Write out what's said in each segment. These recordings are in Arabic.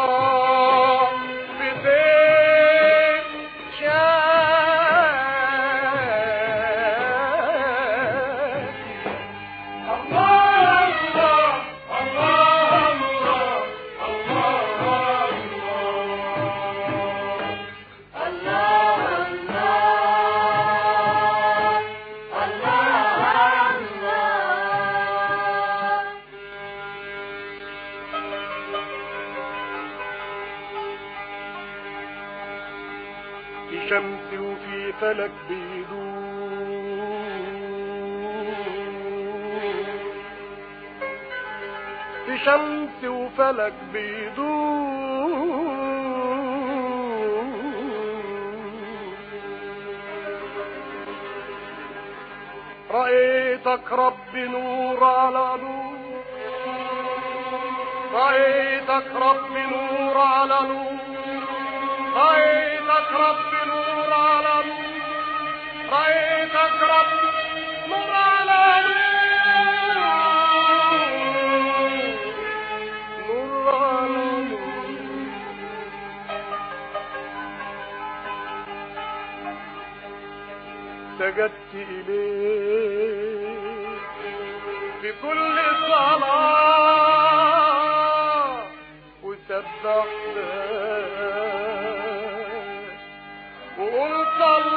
في شمس وفي فلك بيدور، في شمس وفلك بيدور، رأيتك ربي نور على نور، رأيتك ربي نور على نور، رأيتك ربي نور على نور، رأيتك ربي نور على نور، نور على نور. سجدت إليك في كل صلاة وسبحتك وقلت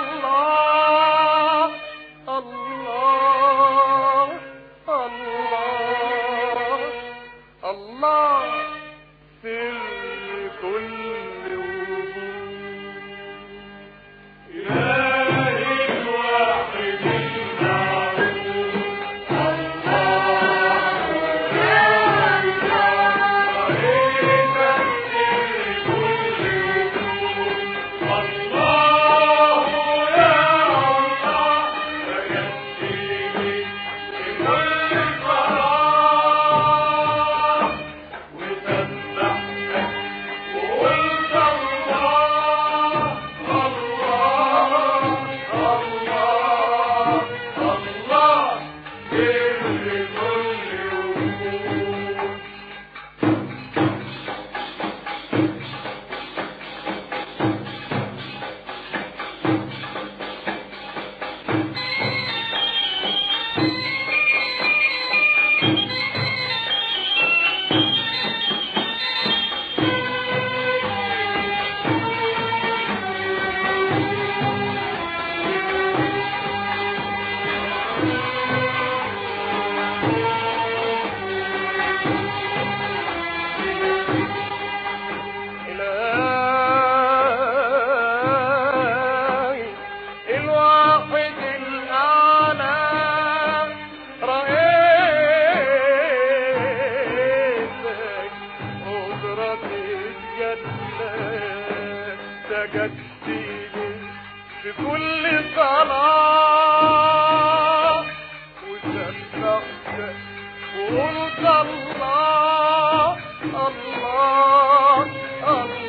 الله الله الله الله سر كل وجود. إلهي الواحد المعبود الله يا الله، رأيتك سر كل وجود الله يا الله، سجدت لك في كل صلاة وسبحتك وقلت الله الله الله الله سر كل وجود. إلهي الواحد الأعلى، رأيتك قدرتي تجلت، سجدت لك في كل صلاة وسبحتك وقلت الله الله الله